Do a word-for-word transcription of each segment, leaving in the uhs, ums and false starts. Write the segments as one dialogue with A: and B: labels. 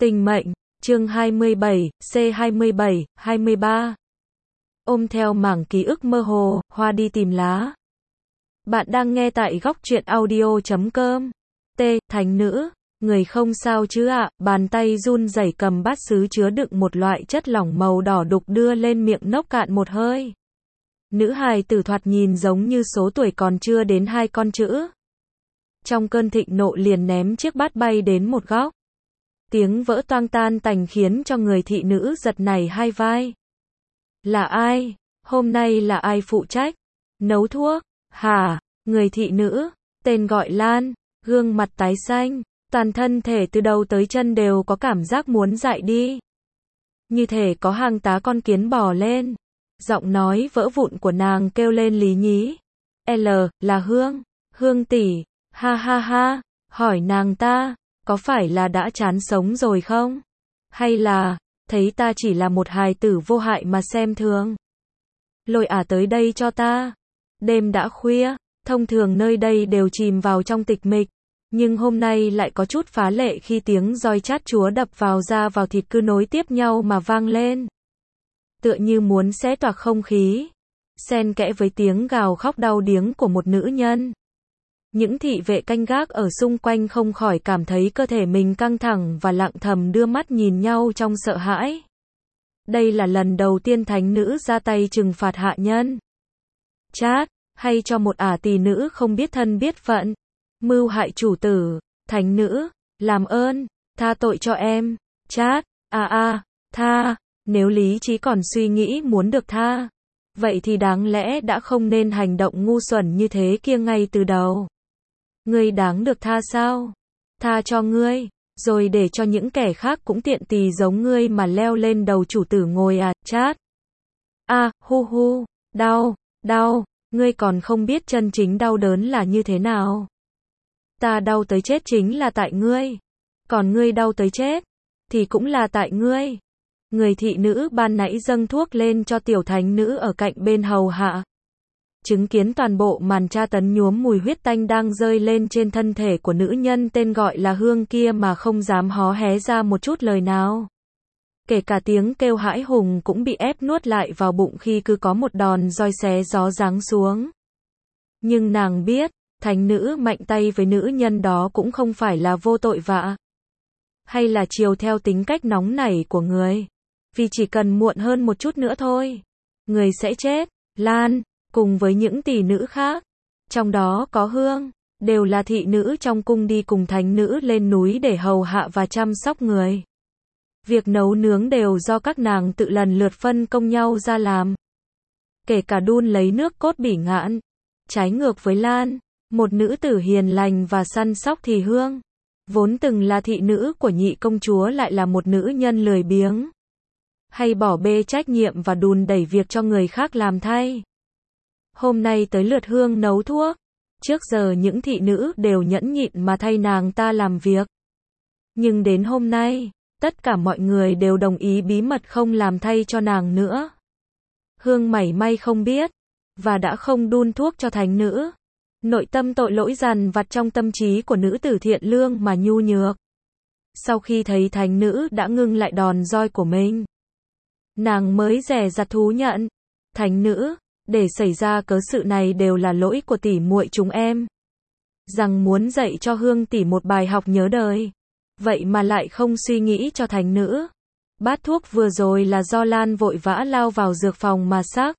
A: Tình mệnh, chương hai mươi bảy, C hai mươi bảy, hai mươi ba. Ôm theo mảng ký ức mơ hồ, Hoa đi tìm lá. Bạn đang nghe tại góc truyện audio chấm com. T. Thánh nữ, người không sao chứ ạ, bàn tay run rẩy cầm bát sứ chứa đựng một loại chất lỏng màu đỏ đục đưa lên miệng nốc cạn một hơi. Nữ hài tử thoạt nhìn giống như số tuổi còn chưa đến hai con chữ. Trong cơn thịnh nộ liền ném chiếc bát bay đến một góc. Tiếng vỡ toang tan tành khiến cho người thị nữ giật nảy hai vai. Là ai? Hôm nay là ai phụ trách? Nấu thuốc? Hả? Người thị nữ, tên gọi Lan, gương mặt tái xanh, toàn thân thể từ đầu tới chân đều có cảm giác muốn dại đi. Như thể có hàng tá con kiến bò lên. Giọng nói vỡ vụn của nàng kêu lên lý nhí. L, là Hương, Hương tỷ, ha ha ha, hỏi nàng ta, có phải là đã chán sống rồi không? Hay là, thấy ta chỉ là một hài tử vô hại mà xem thường? Lôi ả tới đây cho ta. Đêm đã khuya, thông thường nơi đây đều chìm vào trong tịch mịch, nhưng hôm nay lại có chút phá lệ khi tiếng roi chát chúa đập vào da vào thịt cứ nối tiếp nhau mà vang lên. Tựa như muốn xé toạc không khí, xen kẽ với tiếng gào khóc đau điếng của một nữ nhân. Những thị vệ canh gác ở xung quanh không khỏi cảm thấy cơ thể mình căng thẳng và lặng thầm đưa mắt nhìn nhau trong sợ hãi. Đây là lần đầu tiên thánh nữ ra tay trừng phạt hạ nhân. Chát, hay cho một ả tỳ nữ không biết thân biết phận, mưu hại chủ tử, thánh nữ, làm ơn, tha tội cho em. Chát, a a, tha, nếu lý trí còn suy nghĩ muốn được tha, vậy thì đáng lẽ đã không nên hành động ngu xuẩn như thế kia ngay từ đầu. Ngươi đáng được tha sao? Tha cho ngươi, rồi để cho những kẻ khác cũng tiện tì giống ngươi mà leo lên đầu chủ tử ngồi à, chát. A, hu hu, đau, đau, ngươi còn không biết chân chính đau đớn là như thế nào. Ta đau tới chết chính là tại ngươi. Còn ngươi đau tới chết, thì cũng là tại ngươi. Người thị nữ ban nãy dâng thuốc lên cho tiểu thánh nữ ở cạnh bên hầu hạ. Chứng kiến toàn bộ màn tra tấn nhuốm mùi huyết tanh đang rơi lên trên thân thể của nữ nhân tên gọi là Hương kia mà không dám hó hé ra một chút lời nào. Kể cả tiếng kêu hãi hùng cũng bị ép nuốt lại vào bụng khi cứ có một đòn roi xé gió giáng xuống. Nhưng nàng biết, thánh nữ mạnh tay với nữ nhân đó cũng không phải là vô tội vạ. Hay là chiều theo tính cách nóng nảy của người. Vì chỉ cần muộn hơn một chút nữa thôi, người sẽ chết. Lan, cùng với những tỷ nữ khác, trong đó có Hương, đều là thị nữ trong cung đi cùng thánh nữ lên núi để hầu hạ và chăm sóc người. Việc nấu nướng đều do các nàng tự lần lượt phân công nhau ra làm. Kể cả đun lấy nước cốt bỉ ngạn. Trái ngược với Lan, một nữ tử hiền lành và săn sóc thì Hương, vốn từng là thị nữ của nhị công chúa lại là một nữ nhân lười biếng. Hay bỏ bê trách nhiệm và đùn đẩy việc cho người khác làm thay. Hôm nay tới lượt Hương nấu thuốc. Trước giờ những thị nữ đều nhẫn nhịn mà thay nàng ta làm việc. Nhưng đến hôm nay, tất cả mọi người đều đồng ý bí mật không làm thay cho nàng nữa. Hương mảy may không biết, và đã không đun thuốc cho thánh nữ. Nội tâm tội lỗi dằn vặt trong tâm trí của nữ tử thiện lương mà nhu nhược. Sau khi thấy thánh nữ đã ngưng lại đòn roi của mình, nàng mới dè dặt thú nhận. Thánh nữ, để xảy ra cớ sự này đều là lỗi của tỷ muội chúng em. Rằng muốn dạy cho Hương tỷ một bài học nhớ đời. Vậy mà lại không suy nghĩ cho thánh nữ. Bát thuốc vừa rồi là do Lan vội vã lao vào dược phòng mà sắc.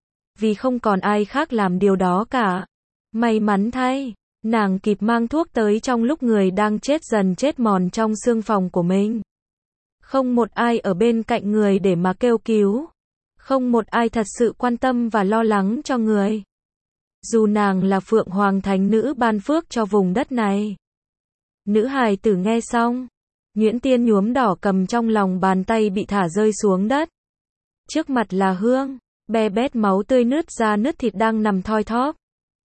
A: Vì không còn ai khác làm điều đó cả. May mắn thay, nàng kịp mang thuốc tới trong lúc người đang chết dần chết mòn trong xương phòng của mình. Không một ai ở bên cạnh người để mà kêu cứu. Không một ai thật sự quan tâm và lo lắng cho người. Dù nàng là Phượng Hoàng thánh nữ ban phước cho vùng đất này. Nữ hài tử nghe xong, nhuyễn tiên nhuốm đỏ cầm trong lòng bàn tay bị thả rơi xuống đất. Trước mặt là Hương, be bét máu tươi nứt ra nứt thịt đang nằm thoi thóp.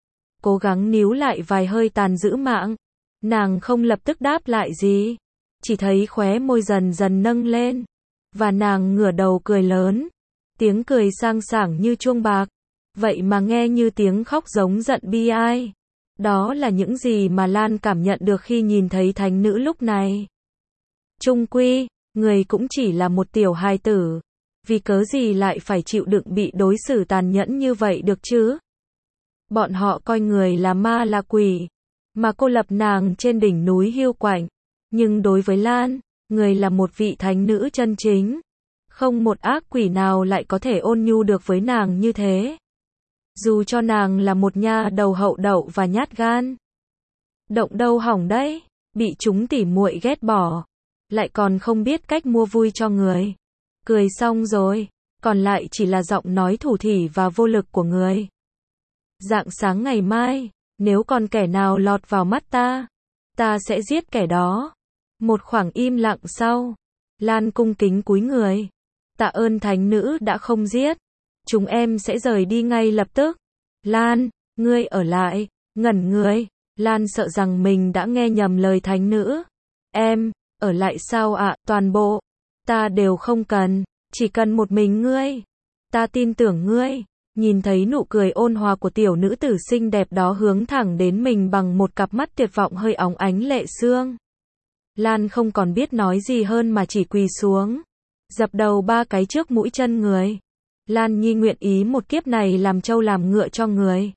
A: Cố gắng níu lại vài hơi tàn giữ mạng. Nàng không lập tức đáp lại gì. Chỉ thấy khóe môi dần dần nâng lên. Và nàng ngửa đầu cười lớn. Tiếng cười sang sảng như chuông bạc. Vậy mà nghe như tiếng khóc giống giận bi ai. Đó là những gì mà Lan cảm nhận được khi nhìn thấy thánh nữ lúc này. Chung quy, người cũng chỉ là một tiểu hài tử. Vì cớ gì lại phải chịu đựng bị đối xử tàn nhẫn như vậy được chứ? Bọn họ coi người là ma là quỷ, mà cô lập nàng trên đỉnh núi hiu quạnh. Nhưng đối với Lan, người là một vị thánh nữ chân chính. Không một ác quỷ nào lại có thể ôn nhu được với nàng như thế. Dù cho nàng là một nha đầu hậu đậu và nhát gan. Động đâu hỏng đấy, bị chúng tỉ muội ghét bỏ, lại còn không biết cách mua vui cho người. Cười xong rồi, còn lại chỉ là giọng nói thủ thỉ và vô lực của người. Rạng sáng ngày mai, nếu còn kẻ nào lọt vào mắt ta, ta sẽ giết kẻ đó. Một khoảng im lặng sau, Lan cung kính cúi người. Tạ ơn thánh nữ đã không giết. Chúng em sẽ rời đi ngay lập tức. Lan, ngươi ở lại. Ngẩn người, Lan sợ rằng mình đã nghe nhầm lời thánh nữ. Em, ở lại sao ạ? Toàn bộ, ta đều không cần, chỉ cần một mình ngươi. Ta tin tưởng ngươi. Nhìn thấy nụ cười ôn hòa của tiểu nữ tử xinh đẹp đó hướng thẳng đến mình bằng một cặp mắt tuyệt vọng hơi óng ánh lệ sương. Lan không còn biết nói gì hơn mà chỉ quỳ xuống, dập đầu ba cái trước mũi chân người. Lan Nhi nguyện ý một kiếp này làm trâu làm ngựa cho người.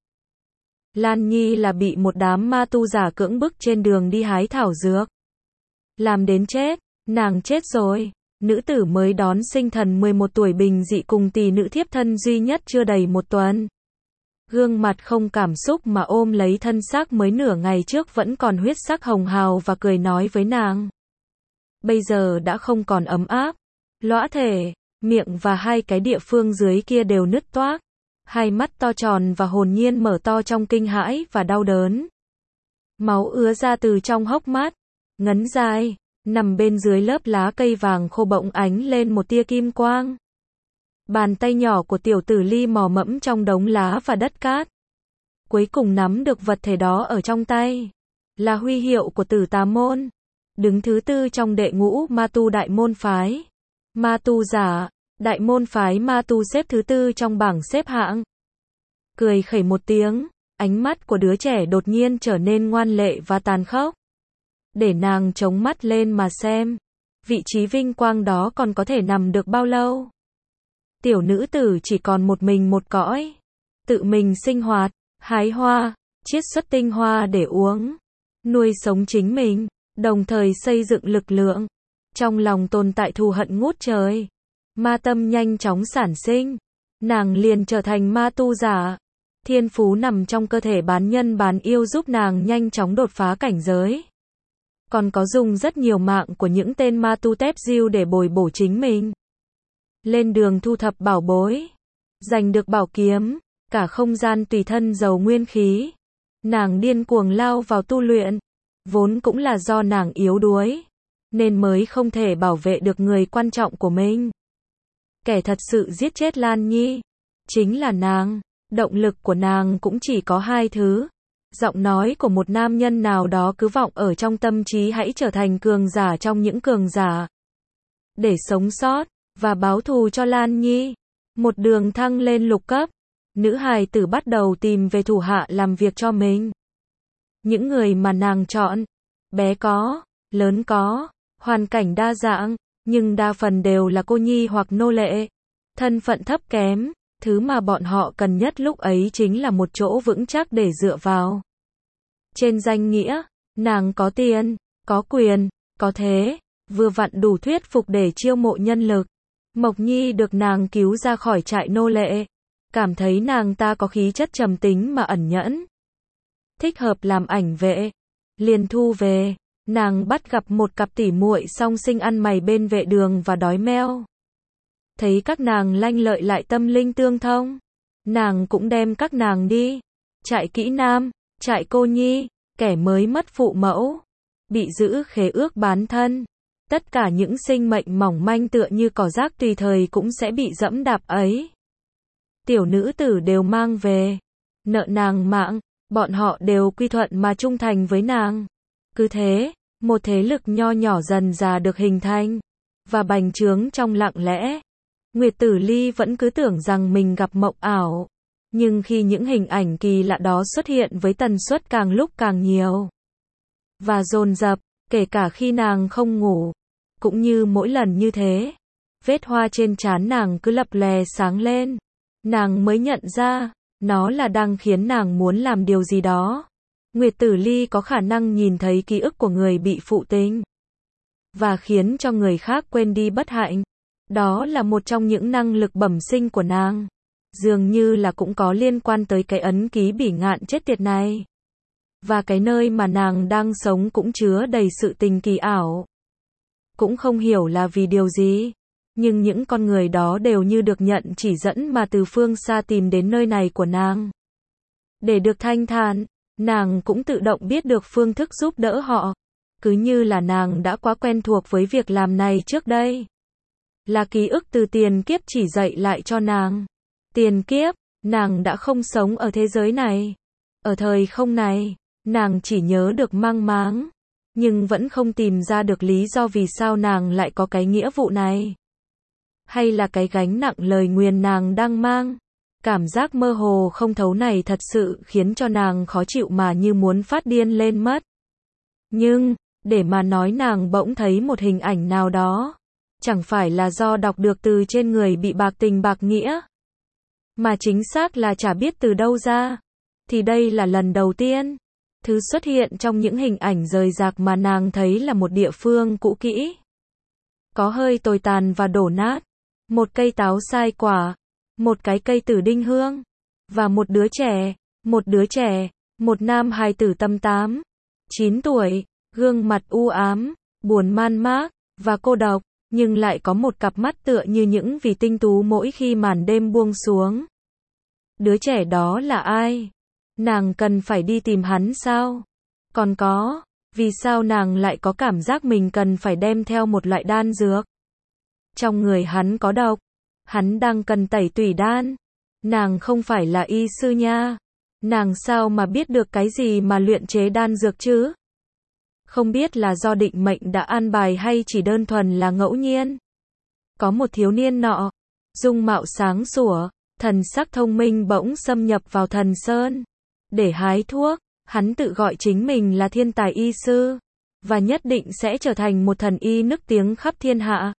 A: Lan Nhi là bị một đám ma tu giả cưỡng bức trên đường đi hái thảo dược. Làm đến chết, nàng chết rồi. Nữ tử mới đón sinh thần mười một tuổi bình dị cùng tỷ nữ thiếp thân duy nhất chưa đầy một tuần. Gương mặt không cảm xúc mà ôm lấy thân xác mới nửa ngày trước vẫn còn huyết sắc hồng hào và cười nói với nàng. Bây giờ đã không còn ấm áp, lõa thể, miệng và hai cái địa phương dưới kia đều nứt toác. Hai mắt to tròn và hồn nhiên mở to trong kinh hãi và đau đớn. Máu ứa ra từ trong hốc mắt, ngấn dài, nằm bên dưới lớp lá cây vàng khô bỗng ánh lên một tia kim quang. Bàn tay nhỏ của tiểu tử Ly mò mẫm trong đống lá và đất cát. Cuối cùng nắm được vật thể đó ở trong tay. Là huy hiệu của Tử Tà Môn. Đứng thứ tư trong đệ ngũ ma tu đại môn phái. Ma tu giả, đại môn phái ma tu xếp thứ tư trong bảng xếp hạng. Cười khẩy một tiếng, ánh mắt của đứa trẻ đột nhiên trở nên ngoan lệ và tàn khốc. Để nàng chống mắt lên mà xem, vị trí vinh quang đó còn có thể nằm được bao lâu. Tiểu nữ tử chỉ còn một mình một cõi, tự mình sinh hoạt, hái hoa, chiết xuất tinh hoa để uống, nuôi sống chính mình, đồng thời xây dựng lực lượng. Trong lòng tồn tại thù hận ngút trời, ma tâm nhanh chóng sản sinh, nàng liền trở thành ma tu giả. Thiên phú nằm trong cơ thể bán nhân bán yêu giúp nàng nhanh chóng đột phá cảnh giới. Còn có dùng rất nhiều mạng của những tên ma tu tép diêu để bồi bổ chính mình. Lên đường thu thập bảo bối, giành được bảo kiếm, cả không gian tùy thân giàu nguyên khí. Nàng điên cuồng lao vào tu luyện, vốn cũng là do nàng yếu đuối, nên mới không thể bảo vệ được người quan trọng của mình. Kẻ thật sự giết chết Lan Nhi, chính là nàng. Động lực của nàng cũng chỉ có hai thứ. Giọng nói của một nam nhân nào đó cứ vọng ở trong tâm trí hãy trở thành cường giả trong những cường giả. Để sống sót, và báo thù cho Lan Nhi. Một đường thăng lên lục cấp, nữ hài tử bắt đầu tìm về thủ hạ làm việc cho mình. Những người mà nàng chọn, bé có, lớn có, hoàn cảnh đa dạng, nhưng đa phần đều là cô nhi hoặc nô lệ. Thân phận thấp kém, thứ mà bọn họ cần nhất lúc ấy chính là một chỗ vững chắc để dựa vào. Trên danh nghĩa, nàng có tiền, có quyền, có thế, vừa vặn đủ thuyết phục để chiêu mộ nhân lực. Mộc Nhi được nàng cứu ra khỏi trại nô lệ, cảm thấy nàng ta có khí chất trầm tính mà ẩn nhẫn, thích hợp làm ảnh vệ, liền thu về. Nàng bắt gặp một cặp tỉ muội song sinh ăn mày bên vệ đường và đói meo. Thấy các nàng lanh lợi lại tâm linh tương thông, nàng cũng đem các nàng đi. Trại Kỹ Nam, trại Cô Nhi, kẻ mới mất phụ mẫu, bị giữ khế ước bán thân. Tất cả những sinh mệnh mỏng manh tựa như cỏ rác tùy thời cũng sẽ bị dẫm đạp ấy. Tiểu nữ tử đều mang về, nợ nàng mạng, bọn họ đều quy thuận mà trung thành với nàng. Cứ thế, một thế lực nho nhỏ dần dà được hình thành, và bành trướng trong lặng lẽ. Nguyệt Tử Ly vẫn cứ tưởng rằng mình gặp mộng ảo, nhưng khi những hình ảnh kỳ lạ đó xuất hiện với tần suất càng lúc càng nhiều, và dồn dập, kể cả khi nàng không ngủ, cũng như mỗi lần như thế, vết hoa trên trán nàng cứ lập lè sáng lên. Nàng mới nhận ra, nó là đang khiến nàng muốn làm điều gì đó. Nguyệt Tử Ly có khả năng nhìn thấy ký ức của người bị phụ tình, và khiến cho người khác quên đi bất hạnh. Đó là một trong những năng lực bẩm sinh của nàng. Dường như là cũng có liên quan tới cái ấn ký bỉ ngạn chết tiệt này. Và cái nơi mà nàng đang sống cũng chứa đầy sự tình kỳ ảo. Cũng không hiểu là vì điều gì, nhưng những con người đó đều như được nhận chỉ dẫn mà từ phương xa tìm đến nơi này của nàng. Để được thanh thản, nàng cũng tự động biết được phương thức giúp đỡ họ. Cứ như là nàng đã quá quen thuộc với việc làm này trước đây. Là ký ức từ tiền kiếp chỉ dạy lại cho nàng. Tiền kiếp, nàng đã không sống ở thế giới này. Ở thời không này, nàng chỉ nhớ được mang máng, nhưng vẫn không tìm ra được lý do vì sao nàng lại có cái nghĩa vụ này. Hay là cái gánh nặng lời nguyền nàng đang mang. Cảm giác mơ hồ không thấu này thật sự khiến cho nàng khó chịu mà như muốn phát điên lên mất. Nhưng, để mà nói nàng bỗng thấy một hình ảnh nào đó, chẳng phải là do đọc được từ trên người bị bạc tình bạc nghĩa, mà chính xác là chả biết từ đâu ra. Thì đây là lần đầu tiên, thứ xuất hiện trong những hình ảnh rời rạc mà nàng thấy là một địa phương cũ kỹ, có hơi tồi tàn và đổ nát, một cây táo sai quả, một cái cây tử đinh hương, và một đứa trẻ, một đứa trẻ, một nam hài tử tầm tám, chín tuổi, gương mặt u ám, buồn man mác, và cô độc, nhưng lại có một cặp mắt tựa như những vì tinh tú mỗi khi màn đêm buông xuống. Đứa trẻ đó là ai? Nàng cần phải đi tìm hắn sao? Còn có, vì sao nàng lại có cảm giác mình cần phải đem theo một loại đan dược? Trong người hắn có độc, hắn đang cần tẩy tủy đan. Nàng không phải là y sư nha. Nàng sao mà biết được cái gì mà luyện chế đan dược chứ? Không biết là do định mệnh đã an bài hay chỉ đơn thuần là ngẫu nhiên. Có một thiếu niên nọ, dung mạo sáng sủa, thần sắc thông minh bỗng xâm nhập vào thần sơn. Để hái thuốc, hắn tự gọi chính mình là thiên tài y sư, và nhất định sẽ trở thành một thần y nức tiếng khắp thiên hạ.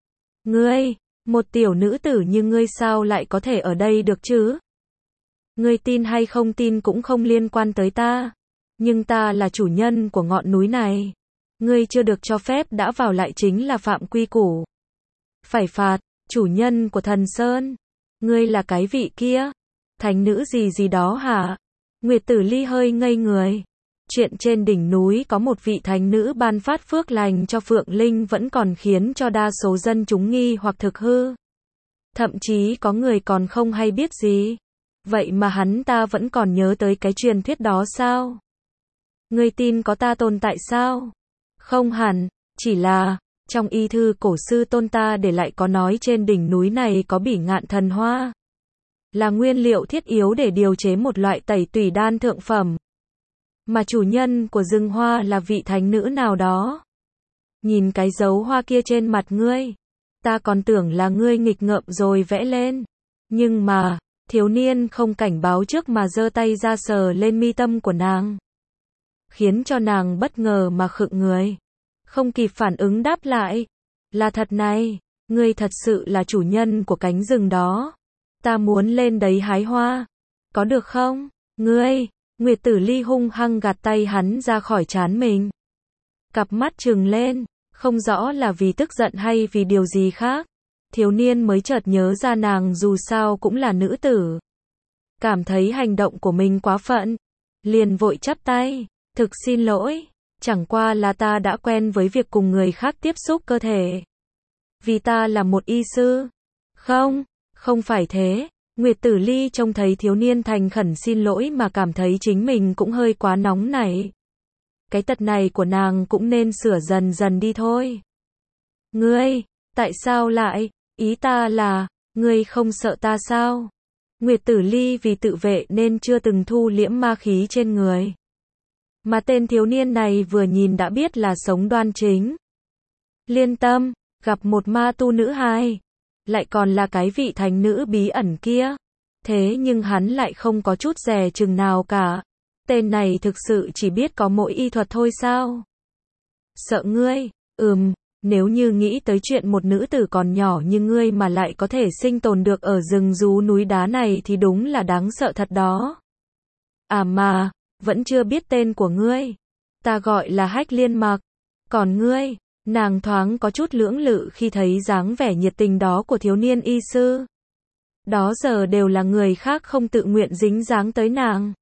A: Ngươi, một tiểu nữ tử như ngươi sao lại có thể ở đây được chứ? Ngươi tin hay không tin cũng không liên quan tới ta. Nhưng ta là chủ nhân của ngọn núi này. Ngươi chưa được cho phép đã vào lại chính là phạm quy củ. Phải phạt, chủ nhân của thần sơn. Ngươi là cái vị kia. Thánh nữ gì gì đó hả? Nguyệt Tử Ly hơi ngây người. Chuyện trên đỉnh núi có một vị thánh nữ ban phát phước lành cho Phượng Linh vẫn còn khiến cho đa số dân chúng nghi hoặc thực hư. Thậm chí có người còn không hay biết gì. Vậy mà hắn ta vẫn còn nhớ tới cái truyền thuyết đó sao? Ngươi tin có ta tồn tại sao? Không hẳn, chỉ là, trong y thư cổ sư tôn ta để lại có nói trên đỉnh núi này có bỉ ngạn thần hoa. Là nguyên liệu thiết yếu để điều chế một loại tẩy tủy đan thượng phẩm. Mà chủ nhân của rừng hoa là vị thánh nữ nào đó. Nhìn cái dấu hoa kia trên mặt ngươi, ta còn tưởng là ngươi nghịch ngợm rồi vẽ lên. Nhưng mà, thiếu niên không cảnh báo trước mà giơ tay ra sờ lên mi tâm của nàng. Khiến cho nàng bất ngờ mà khựng người. Không kịp phản ứng đáp lại. Là thật này, ngươi thật sự là chủ nhân của cánh rừng đó. Ta muốn lên đấy hái hoa. Có được không? Ngươi, Nguyệt Tử Ly hung hăng gạt tay hắn ra khỏi trán mình. Cặp mắt trừng lên, không rõ là vì tức giận hay vì điều gì khác. Thiếu niên mới chợt nhớ ra nàng dù sao cũng là nữ tử. Cảm thấy hành động của mình quá phận. Liền vội chắp tay. Thực xin lỗi, chẳng qua là ta đã quen với việc cùng người khác tiếp xúc cơ thể. Vì ta là một y sư. Không, không phải thế. Nguyệt Tử Ly trông thấy thiếu niên thành khẩn xin lỗi mà cảm thấy chính mình cũng hơi quá nóng nảy. Cái tật này của nàng cũng nên sửa dần dần đi thôi. Ngươi, tại sao lại, ý ta là, ngươi không sợ ta sao? Nguyệt Tử Ly vì tự vệ nên chưa từng thu liễm ma khí trên người. Mà tên thiếu niên này vừa nhìn đã biết là sống đoan chính. Liên tâm, gặp một ma tu nữ hài. Lại còn là cái vị thánh nữ bí ẩn kia. Thế nhưng hắn lại không có chút dè chừng nào cả. Tên này thực sự chỉ biết có mỗi y thuật thôi sao? Sợ ngươi, ừm, Nếu như nghĩ tới chuyện một nữ tử còn nhỏ như ngươi mà lại có thể sinh tồn được ở rừng rú núi đá này thì đúng là đáng sợ thật đó. À mà, vẫn chưa biết tên của ngươi. Ta gọi là Hách Liên Mặc. Còn ngươi? Nàng thoáng có chút lưỡng lự khi thấy dáng vẻ nhiệt tình đó của thiếu niên y sư. Đó giờ đều là người khác không tự nguyện dính dáng tới nàng.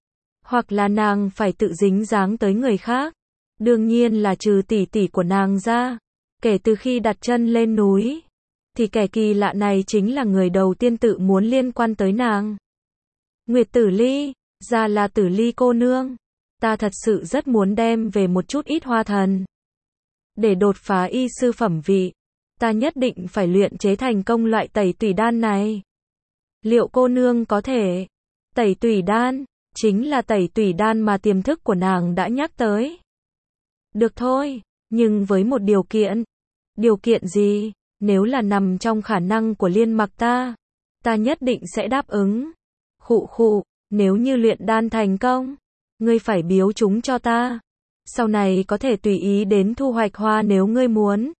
A: Hoặc là nàng phải tự dính dáng tới người khác. Đương nhiên là trừ tỷ tỷ của nàng ra. Kể từ khi đặt chân lên núi, thì kẻ kỳ lạ này chính là người đầu tiên tự muốn liên quan tới nàng. Nguyệt Tử Ly, ra là Tử Ly cô nương. Ta thật sự rất muốn đem về một chút ít hoa thần. Để đột phá y sư phẩm vị, ta nhất định phải luyện chế thành công loại tẩy tủy đan này. Liệu cô nương có thể? Tẩy tủy đan, chính là tẩy tủy đan mà tiềm thức của nàng đã nhắc tới. Được thôi, nhưng với một điều kiện. Điều kiện gì? Nếu là nằm trong khả năng của Liên Mặc ta, ta nhất định sẽ đáp ứng. Khụ khụ, nếu như luyện đan thành công, ngươi phải biếu chúng cho ta. Sau này có thể tùy ý đến thu hoạch hoa nếu ngươi muốn.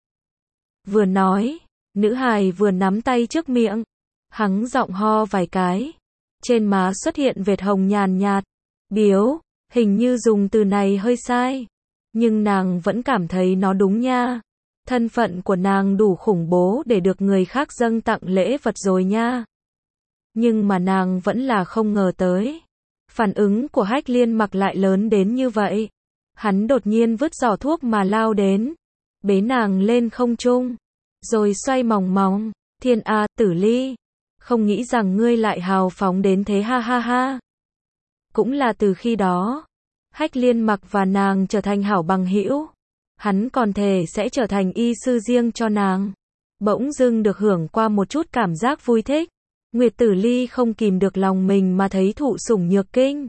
A: Vừa nói, nữ hài vừa nắm tay trước miệng, hắng giọng ho vài cái. Trên má xuất hiện vệt hồng nhàn nhạt. Biếu, hình như dùng từ này hơi sai. Nhưng nàng vẫn cảm thấy nó đúng nha. Thân phận của nàng đủ khủng bố để được người khác dâng tặng lễ vật rồi nha. Nhưng mà nàng vẫn là không ngờ tới. Phản ứng của Hách Liên Mặc lại lớn đến như vậy. Hắn đột nhiên vứt giỏ thuốc mà lao đến. Bế nàng lên không trung. Rồi xoay mòng mòng. Thiên A, Tử Ly. Không nghĩ rằng ngươi lại hào phóng đến thế ha ha ha. Cũng là từ khi đó, Hách Liên Mặc và nàng trở thành hảo bằng hữu. Hắn còn thề sẽ trở thành y sư riêng cho nàng. Bỗng dưng được hưởng qua một chút cảm giác vui thích. Nguyệt Tử Ly không kìm được lòng mình mà thấy thụ sủng nhược kinh.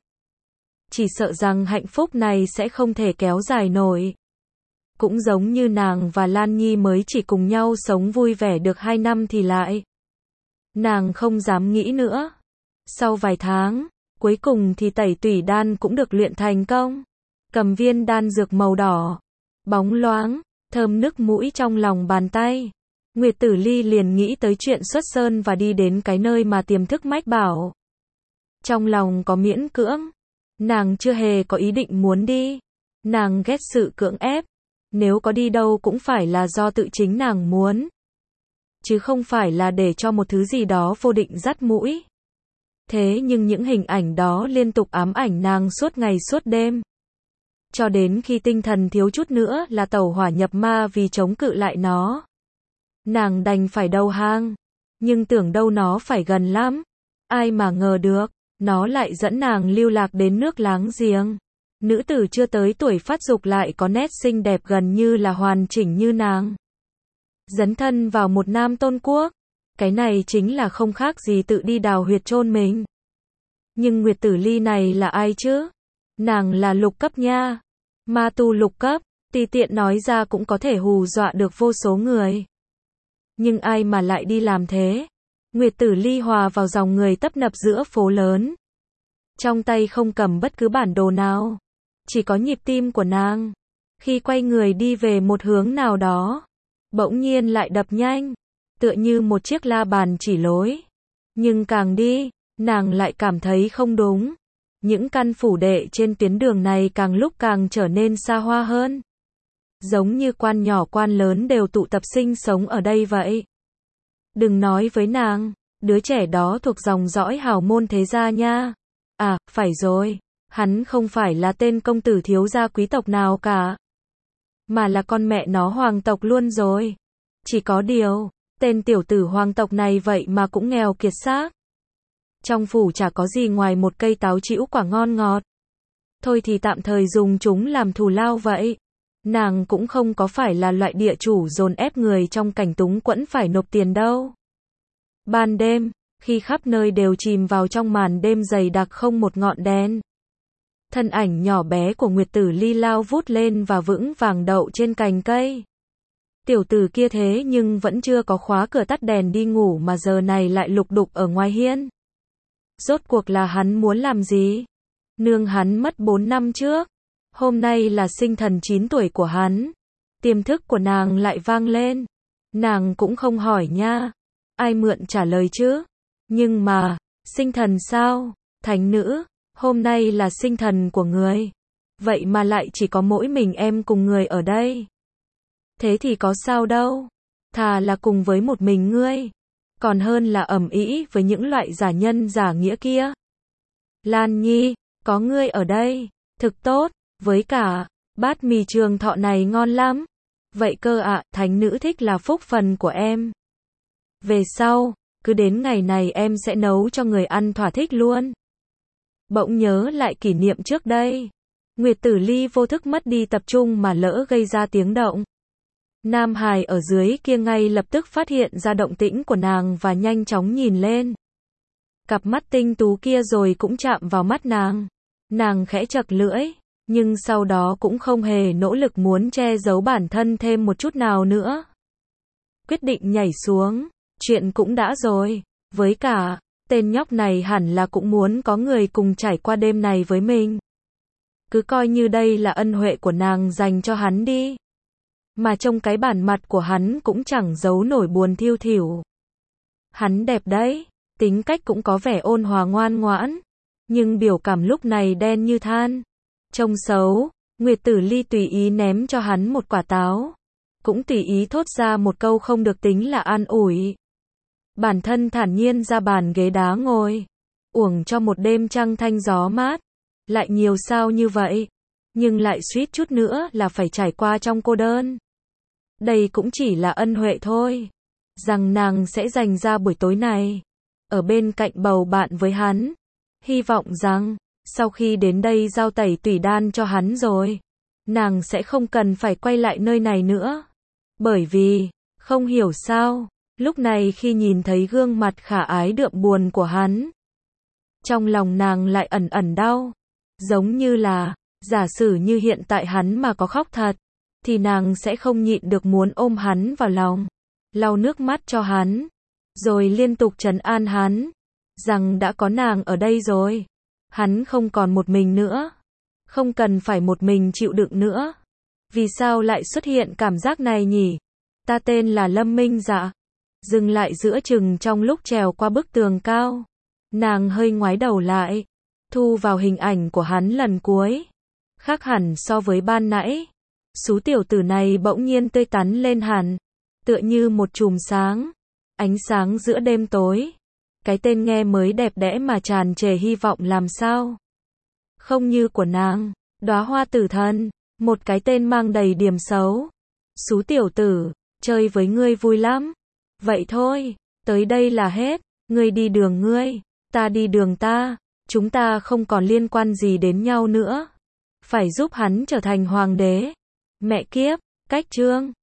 A: Chỉ sợ rằng hạnh phúc này sẽ không thể kéo dài nổi. Cũng giống như nàng và Lan Nhi mới chỉ cùng nhau sống vui vẻ được hai năm thì lại. Nàng không dám nghĩ nữa. Sau vài tháng, cuối cùng thì tẩy tủy đan cũng được luyện thành công. Cầm viên đan dược màu đỏ, bóng loáng, thơm nức mũi trong lòng bàn tay. Nguyệt Tử Ly liền nghĩ tới chuyện xuất sơn và đi đến cái nơi mà tiềm thức mách bảo. Trong lòng có miễn cưỡng. Nàng chưa hề có ý định muốn đi. Nàng ghét sự cưỡng ép. Nếu có đi đâu cũng phải là do tự chính nàng muốn. Chứ không phải là để cho một thứ gì đó vô định dắt mũi. Thế nhưng những hình ảnh đó liên tục ám ảnh nàng suốt ngày suốt đêm. Cho đến khi tinh thần thiếu chút nữa là tẩu hỏa nhập ma vì chống cự lại nó. Nàng đành phải đầu hàng. Nhưng tưởng đâu nó phải gần lắm. Ai mà ngờ được, nó lại dẫn nàng lưu lạc đến nước láng giềng. Nữ tử chưa tới tuổi phát dục lại có nét xinh đẹp gần như là hoàn chỉnh như nàng. Dấn thân vào một nam tôn quốc. Cái này chính là không khác gì tự đi đào huyệt chôn mình. Nhưng Nguyệt Tử Ly này là ai chứ? Nàng là lục cấp nha. Ma tu lục cấp, tùy tiện nói ra cũng có thể hù dọa được vô số người. Nhưng ai mà lại đi làm thế? Nguyệt Tử Ly hòa vào dòng người tấp nập giữa phố lớn. Trong tay không cầm bất cứ bản đồ nào. Chỉ có nhịp tim của nàng. Khi quay người đi về một hướng nào đó, bỗng nhiên lại đập nhanh. Tựa như một chiếc la bàn chỉ lối. Nhưng càng đi, nàng lại cảm thấy không đúng. Những căn phủ đệ trên tuyến đường này càng lúc càng trở nên xa hoa hơn. Giống như quan nhỏ quan lớn đều tụ tập sinh sống ở đây vậy. Đừng nói với nàng, đứa trẻ đó thuộc dòng dõi hào môn thế gia nha. À, phải rồi, hắn không phải là tên công tử thiếu gia quý tộc nào cả. Mà là con mẹ nó hoàng tộc luôn rồi. Chỉ có điều, tên tiểu tử hoàng tộc này vậy mà cũng nghèo kiệt xác. Trong phủ chả có gì ngoài một cây táo trĩu quả ngon ngọt. Thôi thì tạm thời dùng chúng làm thù lao vậy. Nàng cũng không có phải là loại địa chủ dồn ép người trong cảnh túng quẫn phải nộp tiền đâu. Ban đêm, khi khắp nơi đều chìm vào trong màn đêm dày đặc không một ngọn đèn. Thân ảnh nhỏ bé của Nguyệt Tử Ly lao vút lên và vững vàng đậu trên cành cây. Tiểu tử kia thế nhưng vẫn chưa có khóa cửa tắt đèn đi ngủ mà giờ này lại lục đục ở ngoài hiên. Rốt cuộc là hắn muốn làm gì? Nương hắn mất bốn năm trước. Hôm nay là sinh thần chín tuổi của hắn. tiềm thức của nàng lại vang lên. Nàng cũng không hỏi nha. Ai mượn trả lời chứ? Nhưng mà, sinh thần sao? Thánh nữ, hôm nay là sinh thần của người. Vậy mà lại chỉ có mỗi mình em cùng người ở đây. Thế thì có sao đâu. Thà là cùng với một mình ngươi. Còn hơn là ầm ĩ với những loại giả nhân giả nghĩa kia. Lan Nhi, có ngươi ở đây, thực tốt, với cả, bát mì trường thọ này ngon lắm. Vậy cơ ạ, thánh nữ thích là phúc phần của em. Về sau, cứ đến ngày này em sẽ nấu cho người ăn thỏa thích luôn. Bỗng nhớ lại kỷ niệm trước đây. Nguyệt Tử Ly vô thức mất đi tập trung mà lỡ gây ra tiếng động. Nam Hải ở dưới kia ngay lập tức phát hiện ra động tĩnh của nàng và nhanh chóng nhìn lên. Cặp mắt tinh tú kia rồi cũng chạm vào mắt nàng. Nàng khẽ chật lưỡi, nhưng sau đó cũng không hề nỗ lực muốn che giấu bản thân thêm một chút nào nữa. Quyết định nhảy xuống, chuyện cũng đã rồi. Với cả, tên nhóc này hẳn là cũng muốn có người cùng trải qua đêm này với mình. Cứ coi như đây là ân huệ của nàng dành cho hắn đi. Mà trong cái bản mặt của hắn cũng chẳng giấu nổi buồn thiêu thỉu. Hắn đẹp đấy, tính cách cũng có vẻ ôn hòa ngoan ngoãn, nhưng biểu cảm lúc này đen như than. Trông xấu, Nguyệt Tử Ly tùy ý ném cho hắn một quả táo, cũng tùy ý thốt ra một câu không được tính là an ủi. Bản thân thản nhiên ra bàn ghế đá ngồi, uổng cho một đêm trăng thanh gió mát, lại nhiều sao như vậy, nhưng lại suýt chút nữa là phải trải qua trong cô đơn. Đây cũng chỉ là ân huệ thôi, rằng nàng sẽ dành ra buổi tối này, ở bên cạnh bầu bạn với hắn. Hy vọng rằng, sau khi đến đây giao tẩy tùy đan cho hắn rồi, nàng sẽ không cần phải quay lại nơi này nữa. Bởi vì, không hiểu sao, lúc này khi nhìn thấy gương mặt khả ái đượm buồn của hắn, trong lòng nàng lại ẩn ẩn đau. Giống như là, giả sử như hiện tại hắn mà có khóc thật, thì nàng sẽ không nhịn được muốn ôm hắn vào lòng, lau nước mắt cho hắn, rồi liên tục trấn an hắn, rằng đã có nàng ở đây rồi, hắn không còn một mình nữa, không cần phải một mình chịu đựng nữa. Vì sao lại xuất hiện cảm giác này nhỉ? Ta tên là Lâm Minh Dạ. Dừng lại giữa chừng trong lúc trèo qua bức tường cao, nàng hơi ngoái đầu lại, thu vào hình ảnh của hắn lần cuối. Khác hẳn so với ban nãy, số tiểu tử này bỗng nhiên tươi tắn lên hẳn, tựa như một chùm sáng, ánh sáng giữa đêm tối. Cái tên nghe mới đẹp đẽ mà tràn trề hy vọng làm sao. Không như của nàng, đóa hoa tử thần, một cái tên mang đầy điểm xấu. Số tiểu tử, chơi với ngươi vui lắm. Vậy thôi, tới đây là hết, ngươi đi đường ngươi, ta đi đường ta, chúng ta không còn liên quan gì đến nhau nữa. Phải giúp hắn trở thành hoàng đế. Mẹ kiếp, cách chương.